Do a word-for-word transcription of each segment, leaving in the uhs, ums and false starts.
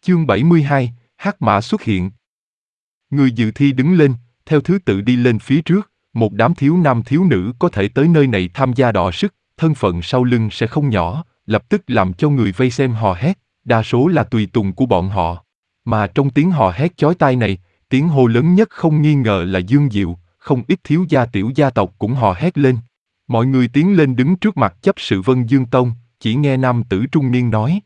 Chương bảy mươi hai, Hắc Mã xuất hiện. Người dự thi đứng lên, theo thứ tự đi lên phía trước, một đám thiếu nam thiếu nữ có thể tới nơi này tham gia đọ sức, thân phận sau lưng sẽ không nhỏ, lập tức làm cho người vây xem hò hét, đa số là tùy tùng của bọn họ. Mà trong tiếng hò hét chói tai này, tiếng hô lớn nhất không nghi ngờ là Dương Diệu, không ít thiếu gia tiểu gia tộc cũng hò hét lên. Mọi người tiến lên đứng trước mặt chấp sự Vân Dương Tông, chỉ nghe nam tử trung niên nói.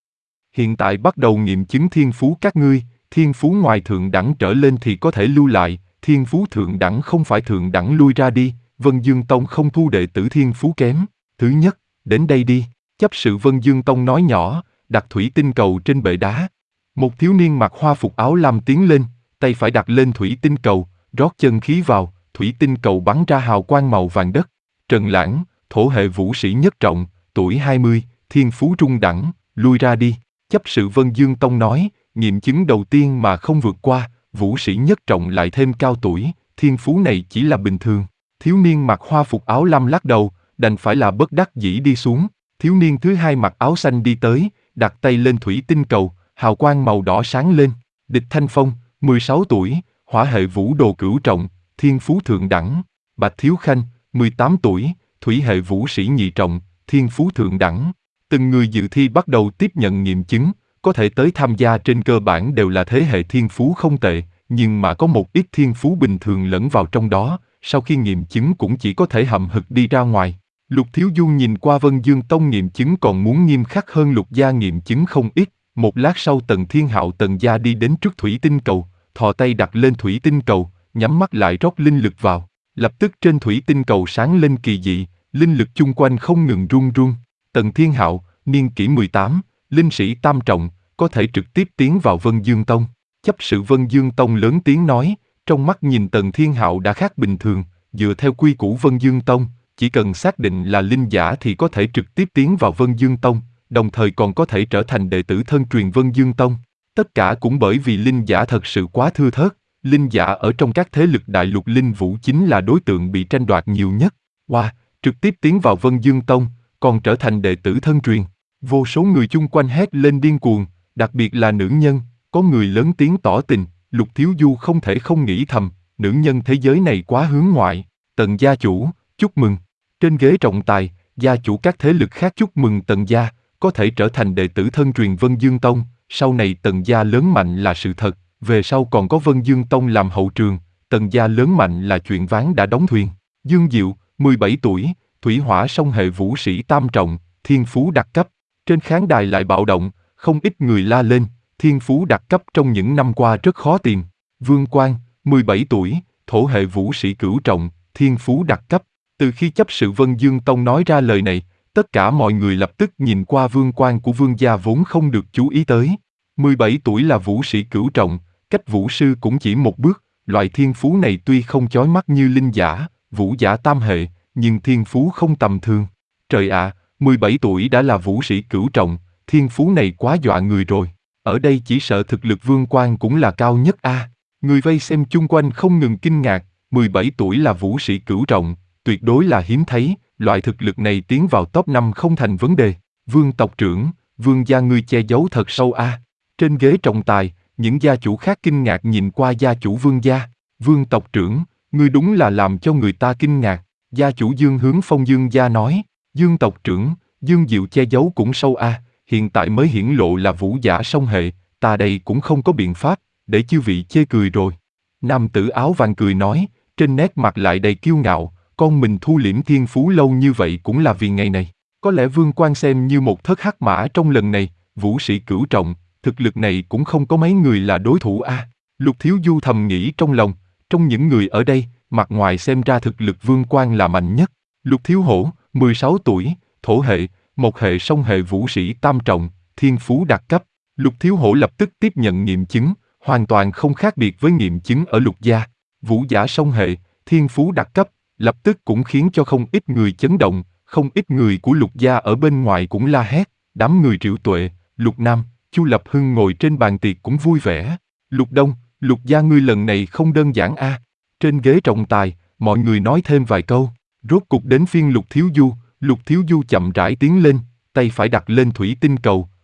Hiện tại bắt đầu nghiệm chứng thiên phú các ngươi, thiên phú ngoài thượng đẳng trở lên thì có thể lưu lại, thiên phú thượng đẳng không phải thượng đẳng lui ra đi, Vân Dương Tông không thu đệ tử thiên phú kém. Thứ nhất, đến đây đi, chấp sự Vân Dương Tông nói nhỏ, đặt thủy tinh cầu trên bệ đá. Một thiếu niên mặc hoa phục áo lam tiến lên, tay phải đặt lên thủy tinh cầu, rót chân khí vào, thủy tinh cầu bắn ra hào quang màu vàng đất. Trần Lãng, thổ hệ vũ sĩ nhất trọng, tuổi hai mươi, thiên phú trung đẳng, lui ra đi. Chấp sự Vân Dương Tông nói, nghiệm chứng đầu tiên mà không vượt qua, vũ sĩ nhất trọng lại thêm cao tuổi, thiên phú này chỉ là bình thường. Thiếu niên mặc hoa phục áo lam lắc đầu, đành phải là bất đắc dĩ đi xuống. Thiếu niên thứ hai mặc áo xanh đi tới, đặt tay lên thủy tinh cầu, hào quang màu đỏ sáng lên. Địch Thanh Phong, mười sáu tuổi, hỏa hệ vũ đồ cửu trọng, thiên phú thượng đẳng. Bạch Thiếu Khanh, mười tám tuổi, thủy hệ vũ sĩ nhị trọng, thiên phú thượng đẳng. Từng người dự thi bắt đầu tiếp nhận nghiệm chứng, có thể tới tham gia trên cơ bản đều là thế hệ thiên phú không tệ, nhưng mà có một ít thiên phú bình thường lẫn vào trong đó, sau khi nghiệm chứng cũng chỉ có thể hậm hực đi ra ngoài. Lục Thiếu Du nhìn qua Vân Dương Tông nghiệm chứng còn muốn nghiêm khắc hơn Lục gia nghiệm chứng không ít, một lát sau Tần Thiên Hạo Tần gia đi đến trước thủy tinh cầu, thò tay đặt lên thủy tinh cầu, nhắm mắt lại rót linh lực vào, lập tức trên thủy tinh cầu sáng lên kỳ dị, linh lực chung quanh không ngừng run run. Tần Thiên Hạo, niên kỷ mười tám, linh sĩ tam trọng, có thể trực tiếp tiến vào Vân Dương Tông. Chấp sự Vân Dương Tông lớn tiếng nói, trong mắt nhìn Tần Thiên Hạo đã khác bình thường, dựa theo quy củ Vân Dương Tông, chỉ cần xác định là linh giả thì có thể trực tiếp tiến vào Vân Dương Tông, đồng thời còn có thể trở thành đệ tử thân truyền Vân Dương Tông. Tất cả cũng bởi vì linh giả thật sự quá thưa thớt, linh giả ở trong các thế lực đại lục linh vũ chính là đối tượng bị tranh đoạt nhiều nhất. Wow, trực tiếp tiến vào Vân Dương Tông, còn trở thành đệ tử thân truyền. Vô số người chung quanh hét lên điên cuồng, đặc biệt là nữ nhân, có người lớn tiếng tỏ tình, Lục Thiếu Du không thể không nghĩ thầm, nữ nhân thế giới này quá hướng ngoại. Tần gia chủ, chúc mừng. Trên ghế trọng tài, gia chủ các thế lực khác chúc mừng Tần gia, có thể trở thành đệ tử thân truyền Vân Dương Tông, sau này Tần gia lớn mạnh là sự thật, về sau còn có Vân Dương Tông làm hậu trường, Tần gia lớn mạnh là chuyện ván đã đóng thuyền. Dương Diệu, mười bảy tuổi, thủy hỏa song hệ vũ sĩ tam trọng, thiên phú đặc cấp. Trên khán đài lại bạo động, không ít người la lên, thiên phú đặc cấp trong những năm qua rất khó tìm. Vương Quang, mười bảy tuổi, thổ hệ vũ sĩ cửu trọng, thiên phú đặc cấp. Từ khi chấp sự Vân Dương Tông nói ra lời này, tất cả mọi người lập tức nhìn qua Vương Quang của Vương gia vốn không được chú ý tới. mười bảy tuổi là vũ sĩ cửu trọng, cách vũ sư cũng chỉ một bước, loại thiên phú này tuy không chói mắt như linh giả, vũ giả tam hệ, nhưng thiên phú không tầm thường. Trời ạ, à, mười bảy tuổi đã là vũ sĩ cửu trọng, thiên phú này quá dọa người rồi. Ở đây chỉ sợ thực lực Vương Quang cũng là cao nhất a. À. Người vây xem chung quanh không ngừng kinh ngạc, mười bảy tuổi là vũ sĩ cửu trọng, tuyệt đối là hiếm thấy, loại thực lực này tiến vào top năm không thành vấn đề. Vương tộc trưởng, Vương gia ngươi che giấu thật sâu a. À. Trên ghế trọng tài, những gia chủ khác kinh ngạc nhìn qua gia chủ Vương gia. Vương tộc trưởng, ngươi đúng là làm cho người ta kinh ngạc. Gia chủ Dương Hướng Phong Dương gia nói, Dương tộc trưởng, Dương Diệu che giấu cũng sâu a, à, hiện tại mới hiển lộ là vũ giả song hệ, ta đây cũng không có biện pháp, để chư vị chê cười rồi. Nam tử áo vàng cười nói, trên nét mặt lại đầy kiêu ngạo, con mình thu liễm thiên phú lâu như vậy cũng là vì ngày này. Có lẽ Vương Quang xem như một thất hắc mã trong lần này, vũ sĩ cửu trọng, thực lực này cũng không có mấy người là đối thủ a. À. Lục Thiếu Du thầm nghĩ trong lòng, trong những người ở đây, mặt ngoài xem ra thực lực Vương Quang là mạnh nhất. Lục Thiếu Hổ, mười sáu tuổi, thổ hệ, một hệ song hệ vũ sĩ tam trọng, thiên phú đặc cấp. Lục Thiếu Hổ lập tức tiếp nhận nghiệm chứng, hoàn toàn không khác biệt với nghiệm chứng ở Lục gia. Vũ giả song hệ, thiên phú đặc cấp, lập tức cũng khiến cho không ít người chấn động, không ít người của Lục gia ở bên ngoài cũng la hét, đám người Triệu Tuệ, Lục Nam, Chu Lập Hưng ngồi trên bàn tiệc cũng vui vẻ. Lục Đông, Lục gia ngươi lần này không đơn giản a. À. Trên ghế trọng tài, mọi người nói thêm vài câu, rốt cục đến phiên Lục Thiếu Du, Lục Thiếu Du chậm rãi tiến lên, tay phải đặt lên thủy tinh cầu,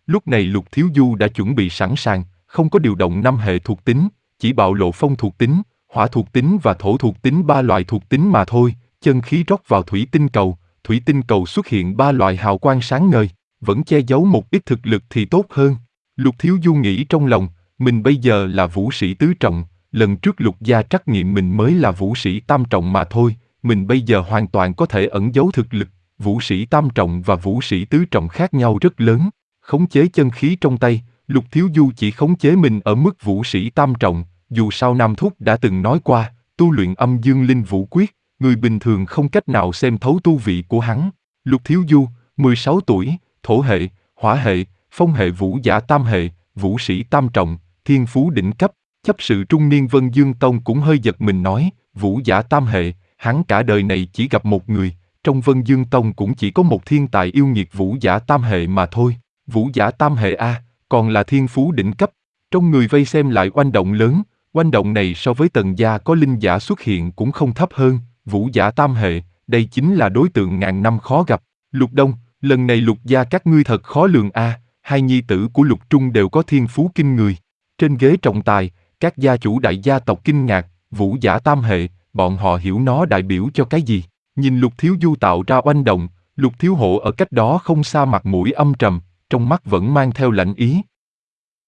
Lúc này Lục Thiếu Du đã chuẩn bị sẵn sàng, không có điều động năm hệ thuộc tính, chỉ bạo lộ phong thuộc tính, hỏa thuộc tính và thổ thuộc tính ba loại thuộc tính mà thôi. Chân khí rót vào thủy tinh cầu, thủy tinh cầu xuất hiện ba loại hào quang sáng ngời, vẫn che giấu một ít thực lực thì tốt hơn. Lục Thiếu Du nghĩ trong lòng, mình bây giờ là vũ sĩ tứ trọng, lần trước Lục gia trắc nghiệm mình mới là vũ sĩ tam trọng mà thôi, mình bây giờ hoàn toàn có thể ẩn giấu thực lực. Vũ sĩ tam trọng và vũ sĩ tứ trọng khác nhau rất lớn. Khống chế chân khí trong tay, Lục Thiếu Du chỉ khống chế mình ở mức vũ sĩ tam trọng, dù sao Nam Thúc đã từng nói qua, tu luyện âm dương linh vũ quyết, người bình thường không cách nào xem thấu tu vị của hắn. Lục Thiếu Du, mười sáu tuổi, thổ hệ, hỏa hệ, phong hệ vũ giả tam hệ, vũ sĩ tam trọng, thiên phú đỉnh cấp. Chấp sự trung niên Vân Dương Tông cũng hơi giật mình nói, vũ giả tam hệ, hắn cả đời này chỉ gặp một người, trong Vân Dương Tông cũng chỉ có một thiên tài yêu nghiệt vũ giả tam hệ mà thôi. Vũ giả tam hệ A, còn là thiên phú đỉnh cấp. Trong người vây xem lại oanh động lớn, oanh động này so với Tần gia có linh giả xuất hiện cũng không thấp hơn. Vũ giả tam hệ, đây chính là đối tượng ngàn năm khó gặp. Lục Đông, lần này Lục gia các ngươi thật khó lường A, hai nhi tử của Lục Trung đều có thiên phú kinh người. Trên ghế trọng tài, các gia chủ đại gia tộc kinh ngạc, vũ giả tam hệ, bọn họ hiểu nó đại biểu cho cái gì. Nhìn Lục Thiếu Du tạo ra oanh động, Lục Thiếu Hộ ở cách đó không xa mặt mũi âm trầm, trong mắt vẫn mang theo lạnh ý.